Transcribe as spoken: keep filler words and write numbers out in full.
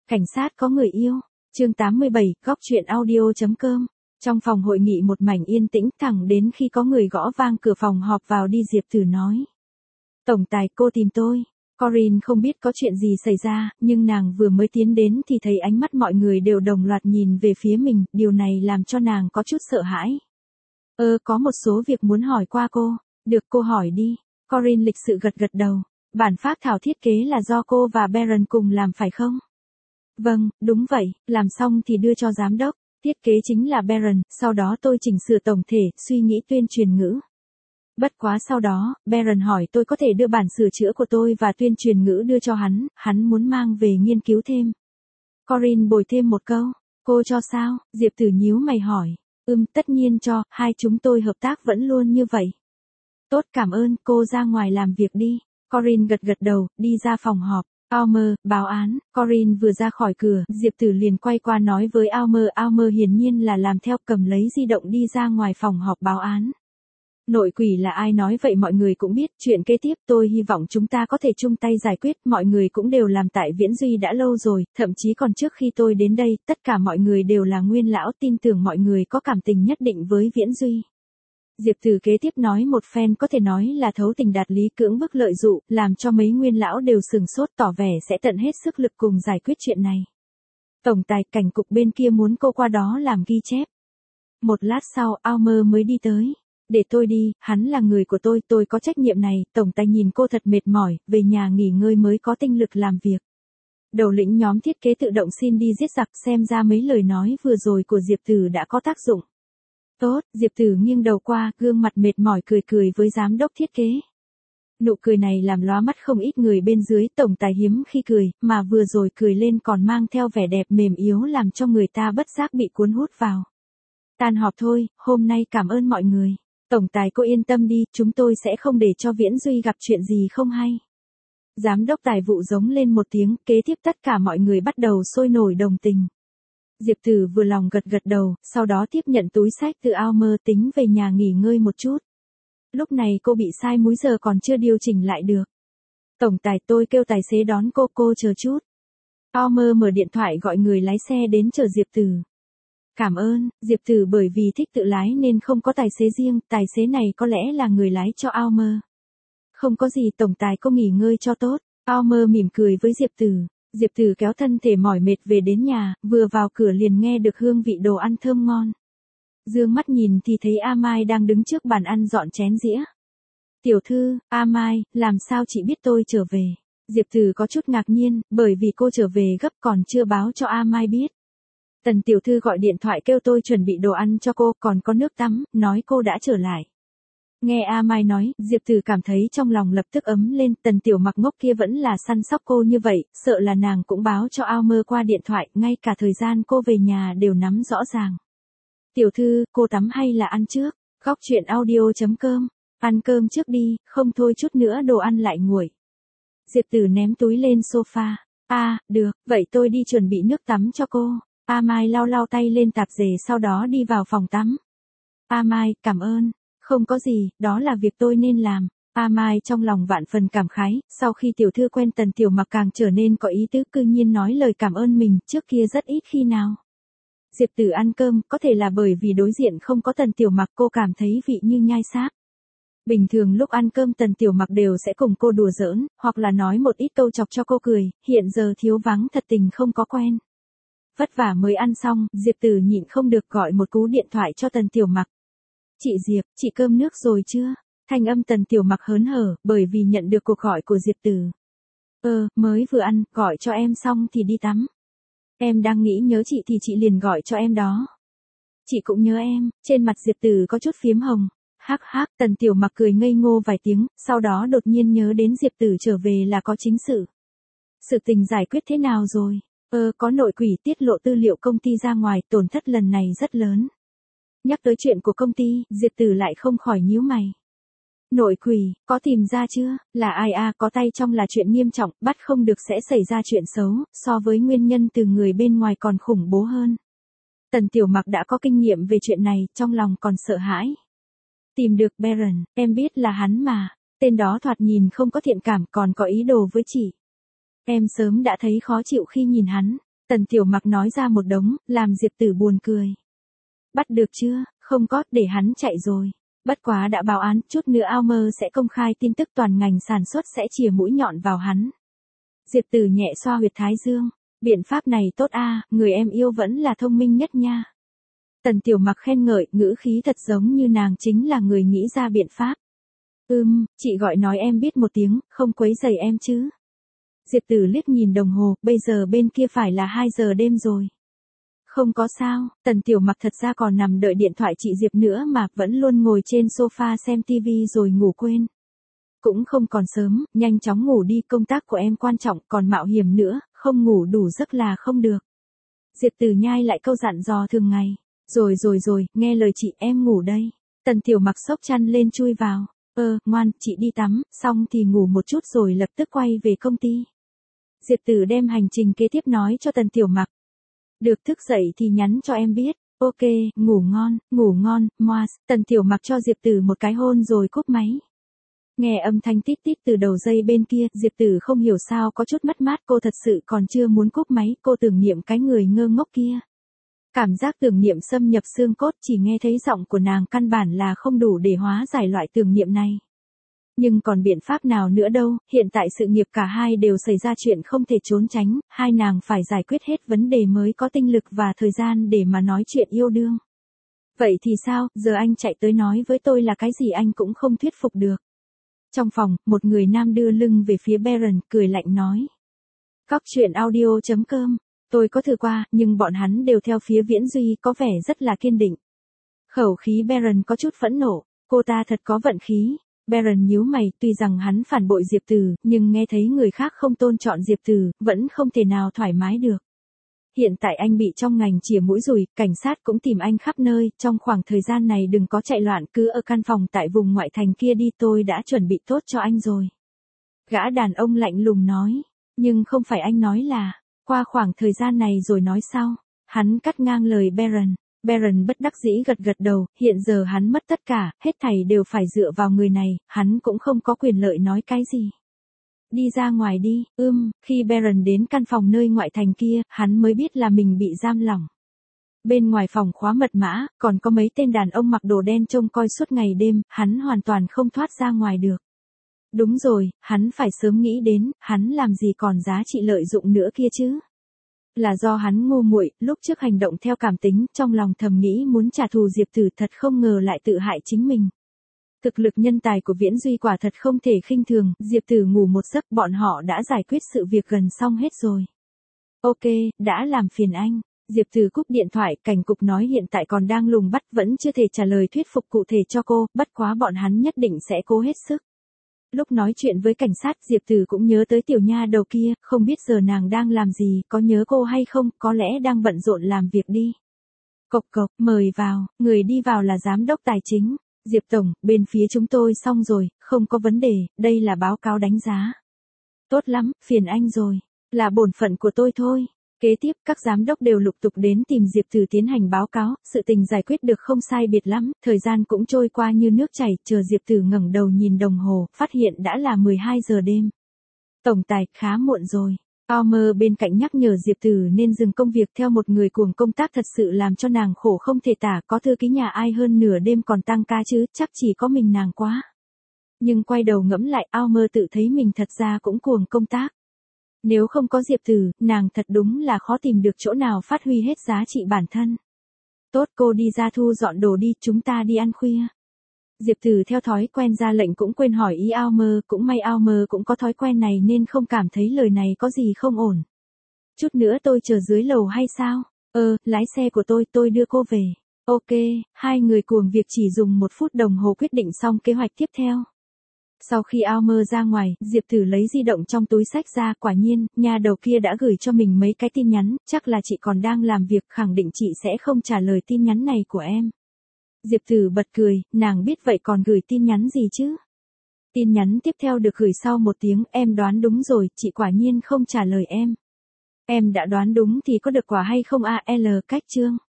Cảnh sát có người yêu. Chương tám mươi bảy, góc truyện audio chấm com. Trong phòng hội nghị một mảnh yên tĩnh thẳng đến khi có người gõ vang cửa phòng họp vào đi. Diệp Tử nói. Tổng tài, cô tìm tôi. Corinne không biết có chuyện gì xảy ra, nhưng nàng vừa mới tiến đến thì thấy ánh mắt mọi người đều đồng loạt nhìn về phía mình, điều này làm cho nàng có chút sợ hãi. Ơ, có một số việc muốn hỏi qua cô. Được, cô hỏi đi. Corinne lịch sự gật gật đầu. Bản phác thảo thiết kế là do cô và Baron cùng làm phải không? Vâng, đúng vậy, làm xong thì đưa cho giám đốc. Thiết kế chính là Baron, sau đó tôi chỉnh sửa tổng thể, suy nghĩ tuyên truyền ngữ. Bất quá sau đó, Baron hỏi tôi có thể đưa bản sửa chữa của tôi và tuyên truyền ngữ đưa cho hắn, hắn muốn mang về nghiên cứu thêm. Corinne bồi thêm một câu, cô cho sao? Diệp Tử nhíu mày hỏi. Ừm, tất nhiên cho, hai chúng tôi hợp tác vẫn luôn như vậy. Tốt, cảm ơn, cô ra ngoài làm việc đi. Corinne gật gật đầu, đi ra phòng họp. Almer, báo án. Corinne vừa ra khỏi cửa, Diệp Tử liền quay qua nói với Almer. Almer hiển nhiên là làm theo, cầm lấy di động đi ra ngoài phòng họp báo án. Nội quỷ là ai nói vậy mọi người cũng biết, chuyện kế tiếp tôi hy vọng chúng ta có thể chung tay giải quyết, mọi người cũng đều làm tại Viễn Duy đã lâu rồi, thậm chí còn trước khi tôi đến đây, tất cả mọi người đều là nguyên lão, tin tưởng mọi người có cảm tình nhất định với Viễn Duy. Diệp Tử kế tiếp nói một phen có thể nói là thấu tình đạt lý, cưỡng bức lợi dụ, làm cho mấy nguyên lão đều sừng sốt, tỏ vẻ sẽ tận hết sức lực cùng giải quyết chuyện này. Tổng tài, cảnh cục bên kia muốn cô qua đó làm ghi chép. Một lát sau, Almer mới đi tới. Để tôi đi, hắn là người của tôi, tôi có trách nhiệm này. Tổng tài nhìn cô thật mệt mỏi, về nhà nghỉ ngơi mới có tinh lực làm việc. Đầu lĩnh nhóm thiết kế tự động xin đi giết giặc, xem ra mấy lời nói vừa rồi của Diệp Tử đã có tác dụng. Tốt, Diệp Tử nghiêng đầu qua, gương mặt mệt mỏi cười cười với giám đốc thiết kế. Nụ cười này làm lóa mắt không ít người bên dưới, tổng tài hiếm khi cười, mà vừa rồi cười lên còn mang theo vẻ đẹp mềm yếu làm cho người ta bất giác bị cuốn hút vào. Tan họp thôi, hôm nay cảm ơn mọi người. Tổng tài cô yên tâm đi, chúng tôi sẽ không để cho Viễn Duy gặp chuyện gì không hay. Giám đốc tài vụ giống lên một tiếng, kế tiếp tất cả mọi người bắt đầu sôi nổi đồng tình. Diệp Tử vừa lòng gật gật đầu, sau đó tiếp nhận túi sách từ Almer, tính về nhà nghỉ ngơi một chút. Lúc này cô bị sai múi giờ còn chưa điều chỉnh lại được. Tổng tài, tôi kêu tài xế đón cô, cô chờ chút. Almer mở điện thoại gọi người lái xe đến chờ Diệp Tử. Cảm ơn. Diệp Tử bởi vì thích tự lái nên không có tài xế riêng, tài xế này có lẽ là người lái cho Almer. Không có gì, tổng tài cô nghỉ ngơi cho tốt. Almer mỉm cười với Diệp Tử. Diệp Tử kéo thân thể mỏi mệt về đến nhà, vừa vào cửa liền nghe được hương vị đồ ăn thơm ngon. Dương mắt nhìn thì thấy A Mai đang đứng trước bàn ăn dọn chén dĩa. Tiểu thư, A Mai, làm sao chị biết tôi trở về? Diệp Tử có chút ngạc nhiên, bởi vì cô trở về gấp còn chưa báo cho A Mai biết. Tần tiểu thư gọi điện thoại kêu tôi chuẩn bị đồ ăn cho cô, còn có nước tắm, nói cô đã trở lại. Nghe A Mai nói, Diệp Tử cảm thấy trong lòng lập tức ấm lên, Tần tiểu mặc ngốc kia vẫn là săn sóc cô như vậy, sợ là nàng cũng báo cho Almer qua điện thoại, ngay cả thời gian cô về nhà đều nắm rõ ràng. Tiểu thư, cô tắm hay là ăn trước? Góc truyện audio chấm com. Ăn cơm trước đi, không thôi chút nữa đồ ăn lại nguội. Diệp Tử ném túi lên sofa. À, được, vậy tôi đi chuẩn bị nước tắm cho cô. A Mai lau lau tay lên tạp dề sau đó đi vào phòng tắm. A Mai, cảm ơn. Không có gì, đó là việc tôi nên làm. A Mai trong lòng vạn phần cảm khái, sau khi tiểu thư quen Tần tiểu mặc càng trở nên có ý tứ, cư nhiên nói lời cảm ơn mình, trước kia rất ít khi nào. Diệp Tử ăn cơm, có thể là bởi vì đối diện không có Tần tiểu mặc cô cảm thấy vị như nhai sáp. Bình thường lúc ăn cơm Tần tiểu mặc đều sẽ cùng cô đùa giỡn, hoặc là nói một ít câu chọc cho cô cười, hiện giờ thiếu vắng thật tình không có quen. Vất vả mới ăn xong, Diệp Tử nhịn không được gọi một cú điện thoại cho Tần tiểu mặc. Chị Diệp, chị cơm nước rồi chưa? Thanh âm Tần tiểu mặc hớn hở, bởi vì nhận được cuộc gọi của Diệp Tử. Ờ, mới vừa ăn, gọi cho em xong thì đi tắm. Em đang nghĩ nhớ chị thì chị liền gọi cho em đó. Chị cũng nhớ em, trên mặt Diệp Tử có chút phiếm hồng. Hắc hắc, Tần tiểu mặc cười ngây ngô vài tiếng, sau đó đột nhiên nhớ đến Diệp Tử trở về là có chính sự. Sự tình giải quyết thế nào rồi? Ờ, có nội quỷ tiết lộ tư liệu công ty ra ngoài, tổn thất lần này rất lớn. Nhắc tới chuyện của công ty, Diệp Tử lại không khỏi nhíu mày. Nội quỷ, có tìm ra chưa? Là ai à, có tay trong là chuyện nghiêm trọng, bắt không được sẽ xảy ra chuyện xấu, so với nguyên nhân từ người bên ngoài còn khủng bố hơn. Tần tiểu mặc đã có kinh nghiệm về chuyện này, trong lòng còn sợ hãi. Tìm được Baron, em biết là hắn mà, tên đó thoạt nhìn không có thiện cảm còn có ý đồ với chị. Em sớm đã thấy khó chịu khi nhìn hắn. Tần Tiểu Mặc nói ra một đống, làm Diệp Tử buồn cười. Bắt được chưa, không có, để hắn chạy rồi. Bất quá đã báo án, chút nữa Almer sẽ công khai tin tức toàn ngành sản xuất sẽ chìa mũi nhọn vào hắn. Diệp Tử nhẹ xoa huyệt thái dương. Biện pháp này tốt a, người em yêu vẫn là thông minh nhất nha. Tần Tiểu Mặc khen ngợi, ngữ khí thật giống như nàng chính là người nghĩ ra biện pháp. Ừm, chị gọi nói em biết một tiếng, không quấy rầy em chứ. Diệp Tử liếc nhìn đồng hồ, bây giờ bên kia phải là hai giờ đêm rồi. Không có sao, Tần Tiểu Mặc thật ra còn nằm đợi điện thoại chị Diệp nữa mà, vẫn luôn ngồi trên sofa xem tivi rồi ngủ quên. Cũng không còn sớm, nhanh chóng ngủ đi, công tác của em quan trọng, còn mạo hiểm nữa, không ngủ đủ giấc là không được. Diệp Tử nhai lại câu dặn dò thường ngày. Rồi rồi rồi, nghe lời chị, em ngủ đây. Tần Tiểu Mặc xốc chăn lên chui vào. Ơ, ngoan, chị đi tắm, xong thì ngủ một chút rồi lập tức quay về công ty. Diệp Tử đem hành trình kế tiếp nói cho Tần Tiểu Mặc. Được, thức dậy thì nhắn cho em biết. Ok, ngủ ngon, ngủ ngon, moa. Tần Tiểu Mặc cho Diệp Tử một cái hôn rồi cúp máy. Nghe âm thanh tít tít từ đầu dây bên kia, Diệp Tử không hiểu sao có chút mất mát, cô thật sự còn chưa muốn cúp máy, cô tưởng niệm cái người ngơ ngốc kia. Cảm giác tưởng niệm xâm nhập xương cốt, chỉ nghe thấy giọng của nàng căn bản là không đủ để hóa giải loại tưởng niệm này. Nhưng còn biện pháp nào nữa đâu, hiện tại sự nghiệp cả hai đều xảy ra chuyện không thể trốn tránh, hai nàng phải giải quyết hết vấn đề mới có tinh lực và thời gian để mà nói chuyện yêu đương. Vậy thì sao, giờ anh chạy tới nói với tôi là cái gì anh cũng không thuyết phục được. Trong phòng, một người nam đưa lưng về phía Baron, cười lạnh nói. Góc truyện audio chấm com, tôi có thử qua, nhưng bọn hắn đều theo phía Viễn Duy, có vẻ rất là kiên định. Khẩu khí Baron có chút phẫn nộ, cô ta thật có vận khí. Baron nhíu mày, tuy rằng hắn phản bội Diệp Tử, nhưng nghe thấy người khác không tôn trọng Diệp Tử, vẫn không thể nào thoải mái được. Hiện tại anh bị trong ngành chìa mũi rùi, cảnh sát cũng tìm anh khắp nơi, trong khoảng thời gian này đừng có chạy loạn, cứ ở căn phòng tại vùng ngoại thành kia đi, tôi đã chuẩn bị tốt cho anh rồi. Gã đàn ông lạnh lùng nói, nhưng không phải anh nói là, qua khoảng thời gian này rồi nói sau. Hắn cắt ngang lời Baron. Baron bất đắc dĩ gật gật đầu, hiện giờ hắn mất tất cả, hết thảy đều phải dựa vào người này, hắn cũng không có quyền lợi nói cái gì. Đi ra ngoài đi, ưm, khi Baron đến căn phòng nơi ngoại thành kia, hắn mới biết là mình bị giam lỏng. Bên ngoài phòng khóa mật mã, còn có mấy tên đàn ông mặc đồ đen trông coi suốt ngày đêm, hắn hoàn toàn không thoát ra ngoài được. Đúng rồi, hắn phải sớm nghĩ đến, hắn làm gì còn giá trị lợi dụng nữa kia chứ. Là do hắn ngu muội, lúc trước hành động theo cảm tính, trong lòng thầm nghĩ muốn trả thù Diệp Tử, thật không ngờ lại tự hại chính mình. Thực lực nhân tài của Viễn Duy quả thật không thể khinh thường, Diệp Tử ngủ một giấc, bọn họ đã giải quyết sự việc gần xong hết rồi. Ok, đã làm phiền anh. Diệp Tử cúp điện thoại, cảnh cục nói hiện tại còn đang lùng bắt, vẫn chưa thể trả lời thuyết phục cụ thể cho cô, bất quá bọn hắn nhất định sẽ cố hết sức. Lúc nói chuyện với cảnh sát, Diệp Tử cũng nhớ tới tiểu nha đầu kia, không biết giờ nàng đang làm gì, có nhớ cô hay không, có lẽ đang bận rộn làm việc đi. Cộc cộc, mời vào, người đi vào là giám đốc tài chính. Diệp Tổng, bên phía chúng tôi xong rồi, không có vấn đề, đây là báo cáo đánh giá. Tốt lắm, phiền anh rồi, là bổn phận của tôi thôi. Kế tiếp, các giám đốc đều lục tục đến tìm Diệp Tử tiến hành báo cáo, sự tình giải quyết được không sai biệt lắm, thời gian cũng trôi qua như nước chảy, chờ Diệp Tử ngẩng đầu nhìn đồng hồ, phát hiện đã là mười hai giờ đêm. Tổng tài, khá muộn rồi. Almer bên cạnh nhắc nhở Diệp Tử nên dừng công việc, theo một người cuồng công tác thật sự làm cho nàng khổ không thể tả, có thư ký nhà ai hơn nửa đêm còn tăng ca chứ, chắc chỉ có mình nàng quá. Nhưng quay đầu ngẫm lại, Almer tự thấy mình thật ra cũng cuồng công tác. Nếu không có Diệp Tử, nàng thật đúng là khó tìm được chỗ nào phát huy hết giá trị bản thân. Tốt, cô đi ra thu dọn đồ đi, chúng ta đi ăn khuya. Diệp Tử theo thói quen ra lệnh, cũng quên hỏi ý Almer, cũng may Almer cũng có thói quen này nên không cảm thấy lời này có gì không ổn. Chút nữa tôi chờ dưới lầu hay sao? Ờ, lái xe của tôi, tôi đưa cô về. Ok, hai người cuồng việc chỉ dùng một phút đồng hồ quyết định xong kế hoạch tiếp theo. Sau khi Almer ra ngoài, Diệp Tử lấy di động trong túi xách ra, quả nhiên, nhà đầu kia đã gửi cho mình mấy cái tin nhắn, chắc là chị còn đang làm việc, khẳng định chị sẽ không trả lời tin nhắn này của em. Diệp Tử bật cười, nàng biết vậy còn gửi tin nhắn gì chứ? Tin nhắn tiếp theo được gửi sau một tiếng, em đoán đúng rồi, chị quả nhiên không trả lời em. Em đã đoán đúng thì có được quả hay không a l cách chương.